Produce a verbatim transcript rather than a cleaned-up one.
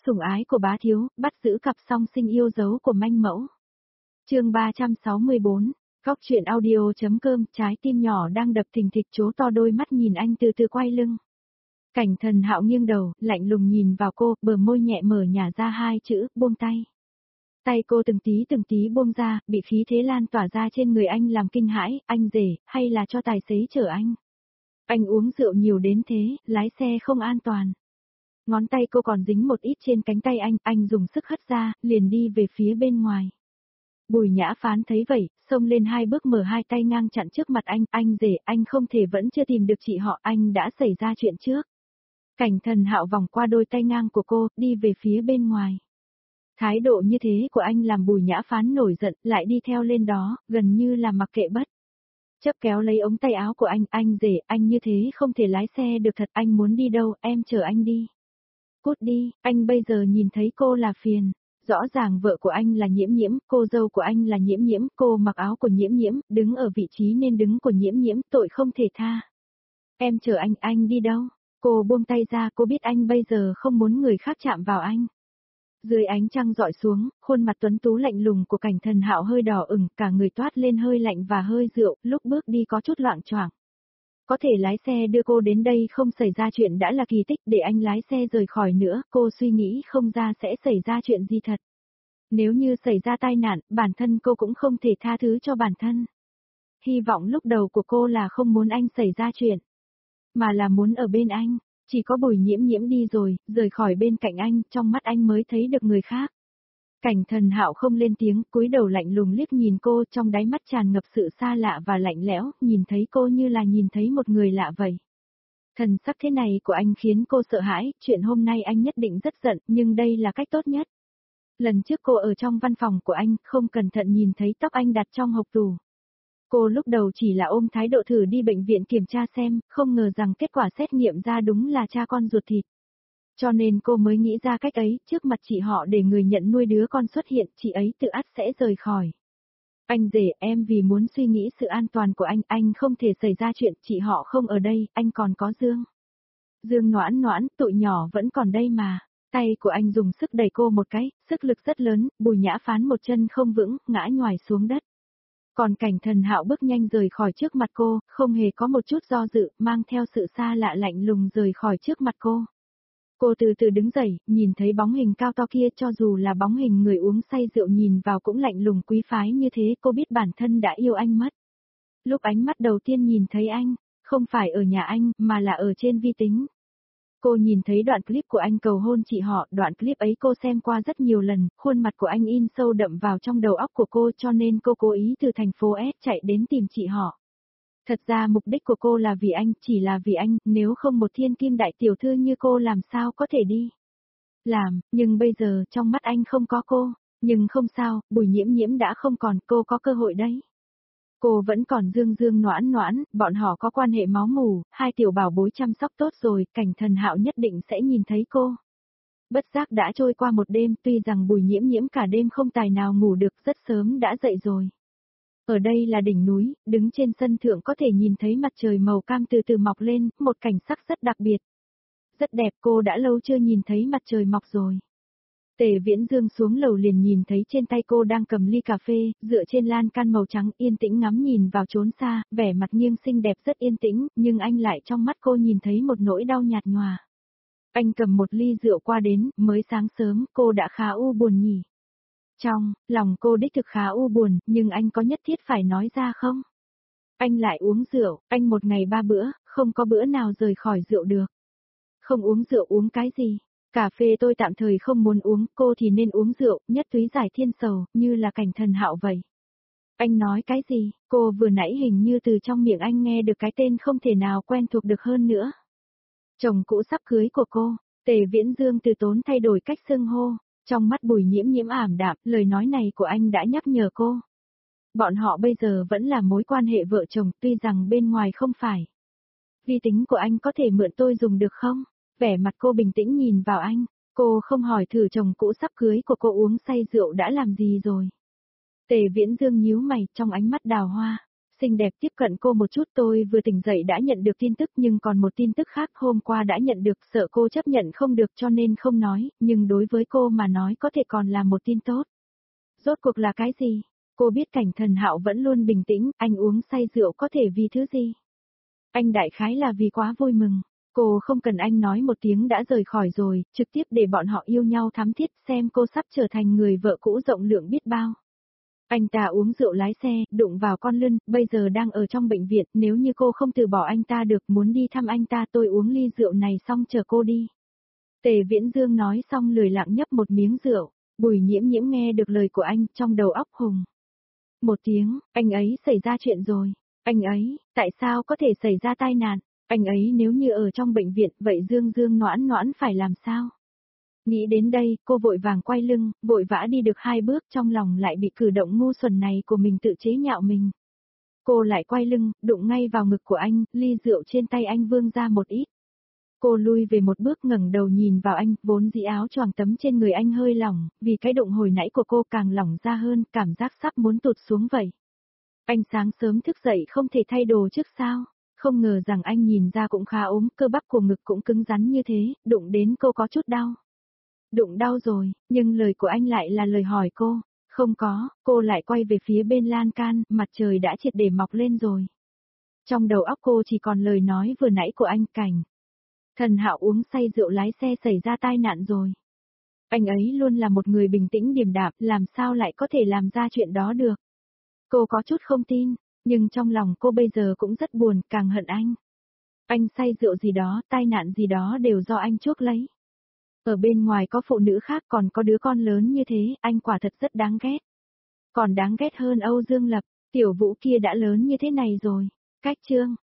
Sủng ái của bá thiếu, bắt giữ cặp song sinh yêu dấu của manh mẫu. Chương ba trăm sáu mươi bốn, Góc truyện audio.com, trái tim nhỏ đang đập thình thịch trố to đôi mắt nhìn anh từ từ quay lưng. Cảnh Thần Hạo nghiêng đầu, lạnh lùng nhìn vào cô, bờ môi nhẹ mở nhả ra hai chữ, buông tay. Tay cô từng tí từng tí buông ra, bị khí thế lan tỏa ra trên người anh làm kinh hãi, anh rể, hay là cho tài xế chở anh. Anh uống rượu nhiều đến thế, lái xe không an toàn. Ngón tay cô còn dính một ít trên cánh tay anh, anh dùng sức hất ra, liền đi về phía bên ngoài. Bùi Nhã Phán thấy vậy, xông lên hai bước mở hai tay ngang chặn trước mặt anh, anh rể, anh không thể vẫn chưa tìm được chị họ, anh đã xảy ra chuyện trước. Cảnh Thần Hạo vòng qua đôi tay ngang của cô, đi về phía bên ngoài. Thái độ như thế của anh làm Bùi Nhã Phán nổi giận, lại đi theo lên đó, gần như là mặc kệ bất. Chấp kéo lấy ống tay áo của anh, anh rể, anh như thế không thể lái xe được thật, anh muốn đi đâu, em chở anh đi. Cút đi, anh bây giờ nhìn thấy cô là phiền. Rõ ràng vợ của anh là Nhiễm Nhiễm, cô dâu của anh là Nhiễm Nhiễm, cô mặc áo của Nhiễm Nhiễm, đứng ở vị trí nên đứng của Nhiễm Nhiễm, tội không thể tha. Em chở anh, anh đi đâu? Cô buông tay ra, cô biết anh bây giờ không muốn người khác chạm vào anh. Dưới ánh trăng dọi xuống, khuôn mặt tuấn tú lạnh lùng của Cảnh Thần Hạo hơi đỏ ửng, cả người toát lên hơi lạnh và hơi rượu, lúc bước đi có chút loạng choạng. Có thể lái xe đưa cô đến đây không xảy ra chuyện đã là kỳ tích, để anh lái xe rời khỏi nữa, cô suy nghĩ không ra sẽ xảy ra chuyện gì thật. Nếu như xảy ra tai nạn, bản thân cô cũng không thể tha thứ cho bản thân. Hy vọng lúc đầu của cô là không muốn anh xảy ra chuyện, mà là muốn ở bên anh. Chỉ có Bùi Nhiễm Nhiễm đi rồi, rời khỏi bên cạnh anh, trong mắt anh mới thấy được người khác. Cảnh Thần Hạo không lên tiếng, cúi đầu lạnh lùng liếc nhìn cô, trong đáy mắt tràn ngập sự xa lạ và lạnh lẽo, nhìn thấy cô như là nhìn thấy một người lạ vậy. Thần sắc thế này của anh khiến cô sợ hãi, chuyện hôm nay anh nhất định rất giận, nhưng đây là cách tốt nhất. Lần trước cô ở trong văn phòng của anh, không cẩn thận nhìn thấy tóc anh đặt trong hộc tủ. Cô lúc đầu chỉ là ôm thái độ thử đi bệnh viện kiểm tra xem, không ngờ rằng kết quả xét nghiệm ra đúng là cha con ruột thịt. Cho nên cô mới nghĩ ra cách ấy, trước mặt chị họ để người nhận nuôi đứa con xuất hiện, chị ấy tự ắt sẽ rời khỏi. Anh rể, em vì muốn suy nghĩ sự an toàn của anh, anh không thể xảy ra chuyện, chị họ không ở đây, anh còn có Dương. Dương Noãn Noãn, tụi nhỏ vẫn còn đây mà. Tay của anh dùng sức đẩy cô một cái, sức lực rất lớn, Bùi Nhã Phán một chân không vững, ngã nhoài xuống đất. Còn Cảnh Thần Hạo bước nhanh rời khỏi trước mặt cô, không hề có một chút do dự, mang theo sự xa lạ lạnh lùng rời khỏi trước mặt cô. Cô từ từ đứng dậy, nhìn thấy bóng hình cao to kia, cho dù là bóng hình người uống say rượu nhìn vào cũng lạnh lùng quý phái như thế, cô biết bản thân đã yêu anh mất. Lúc ánh mắt đầu tiên nhìn thấy anh, không phải ở nhà anh, mà là ở trên vi tính. Cô nhìn thấy đoạn clip của anh cầu hôn chị họ, đoạn clip ấy cô xem qua rất nhiều lần, khuôn mặt của anh in sâu đậm vào trong đầu óc của cô, cho nên cô cố ý từ thành phố S chạy đến tìm chị họ. Thật ra mục đích của cô là vì anh, chỉ là vì anh, nếu không một thiên kim đại tiểu thư như cô làm sao có thể đi làm, nhưng bây giờ trong mắt anh không có cô, nhưng không sao, Bùi Nhiễm Nhiễm đã không còn, cô có cơ hội đấy. Cô vẫn còn Dương Dương Noãn Noãn, bọn họ có quan hệ máu mủ, hai tiểu bảo bối chăm sóc tốt rồi, Cảnh Thần Hạo nhất định sẽ nhìn thấy cô. Bất giác đã trôi qua một đêm, tuy rằng Bùi Nhiễm Nhiễm cả đêm không tài nào ngủ được, rất sớm đã dậy rồi. Ở đây là đỉnh núi, đứng trên sân thượng có thể nhìn thấy mặt trời màu cam từ từ mọc lên, một cảnh sắc rất đặc biệt. Rất đẹp, cô đã lâu chưa nhìn thấy mặt trời mọc rồi. Tề Viễn Dương xuống lầu liền nhìn thấy trên tay cô đang cầm ly cà phê, dựa trên lan can màu trắng, yên tĩnh ngắm nhìn vào chốn xa, vẻ mặt nghiêng xinh đẹp rất yên tĩnh, nhưng anh lại trong mắt cô nhìn thấy một nỗi đau nhạt nhòa. Anh cầm một ly rượu qua đến, mới sáng sớm, cô đã khá u buồn nhỉ. Trong lòng cô đích thực khá u buồn, nhưng anh có nhất thiết phải nói ra không? Anh lại uống rượu, anh một ngày ba bữa, không có bữa nào rời khỏi rượu được. Không uống rượu uống cái gì? Cà phê tôi tạm thời không muốn uống, cô thì nên uống rượu, nhất túy giải thiên sầu, như là Cảnh Thần Hạo vậy. Anh nói cái gì? Cô vừa nãy hình như từ trong miệng anh nghe được cái tên không thể nào quen thuộc được hơn nữa. Chồng cũ sắp cưới của cô, Tề Viễn Dương từ tốn thay đổi cách xưng hô, trong mắt Bùi Nhiễm Nhiễm ảm đạm, lời nói này của anh đã nhắc nhở cô. Bọn họ bây giờ vẫn là mối quan hệ vợ chồng, tuy rằng bên ngoài không phải. Vi tính của anh có thể mượn tôi dùng được không? Vẻ mặt cô bình tĩnh nhìn vào anh, cô không hỏi thử chồng cũ sắp cưới của cô uống say rượu đã làm gì rồi. Tề Viễn Dương nhíu mày, trong ánh mắt đào hoa, xinh đẹp tiếp cận cô một chút, tôi vừa tỉnh dậy đã nhận được tin tức nhưng còn một tin tức khác hôm qua đã nhận được, sợ cô chấp nhận không được cho nên không nói, nhưng đối với cô mà nói có thể còn là một tin tốt. Rốt cuộc là cái gì? Cô biết Cảnh Thần Hạo vẫn luôn bình tĩnh, anh uống say rượu có thể vì thứ gì? Anh đại khái là vì quá vui mừng. Cô không cần anh nói một tiếng đã rời khỏi rồi, trực tiếp để bọn họ yêu nhau thắm thiết, xem cô sắp trở thành người vợ cũ rộng lượng biết bao. Anh ta uống rượu lái xe, đụng vào con lươn, bây giờ đang ở trong bệnh viện, nếu như cô không từ bỏ anh ta được, muốn đi thăm anh ta, tôi uống ly rượu này xong chờ cô đi. Tề Viễn Dương nói xong lười lặng nhấp một miếng rượu, Bùi Nhiễm Nhiễm nghe được lời của anh, trong đầu óc hùng. Một tiếng, anh ấy xảy ra chuyện rồi. Anh ấy, tại sao có thể xảy ra tai nạn? Anh ấy nếu như ở trong bệnh viện, vậy Dương Dương Noãn Noãn phải làm sao? Nghĩ đến đây, cô vội vàng quay lưng, vội vã đi được hai bước, trong lòng lại bị cử động ngu xuẩn này của mình tự chế nhạo mình. Cô lại quay lưng, đụng ngay vào ngực của anh, ly rượu trên tay anh vương ra một ít. Cô lui về một bước ngẩng đầu nhìn vào anh, vốn dĩ áo choàng tấm trên người anh hơi lỏng, vì cái đụng hồi nãy của cô càng lỏng ra hơn, cảm giác sắp muốn tụt xuống vậy. Anh sáng sớm thức dậy không thể thay đồ trước sao? Không ngờ rằng anh nhìn ra cũng khá ốm, cơ bắp của ngực cũng cứng rắn như thế, đụng đến cô có chút đau. Đụng đau rồi, nhưng lời của anh lại là lời hỏi cô. Không có, cô lại quay về phía bên lan can, mặt trời đã triệt để mọc lên rồi. Trong đầu óc cô chỉ còn lời nói vừa nãy của anh. Cảnh Thần Hạo uống say rượu lái xe xảy ra tai nạn rồi. Anh ấy luôn là một người bình tĩnh điềm đạm, làm sao lại có thể làm ra chuyện đó được. Cô có chút không tin, nhưng trong lòng cô bây giờ cũng rất buồn, càng hận anh. Anh say rượu gì đó, tai nạn gì đó đều do anh chuốc lấy. Ở bên ngoài có phụ nữ khác còn có đứa con lớn như thế, anh quả thật rất đáng ghét. Còn đáng ghét hơn Âu Dương Lập, tiểu Vũ kia đã lớn như thế này rồi. Cách chương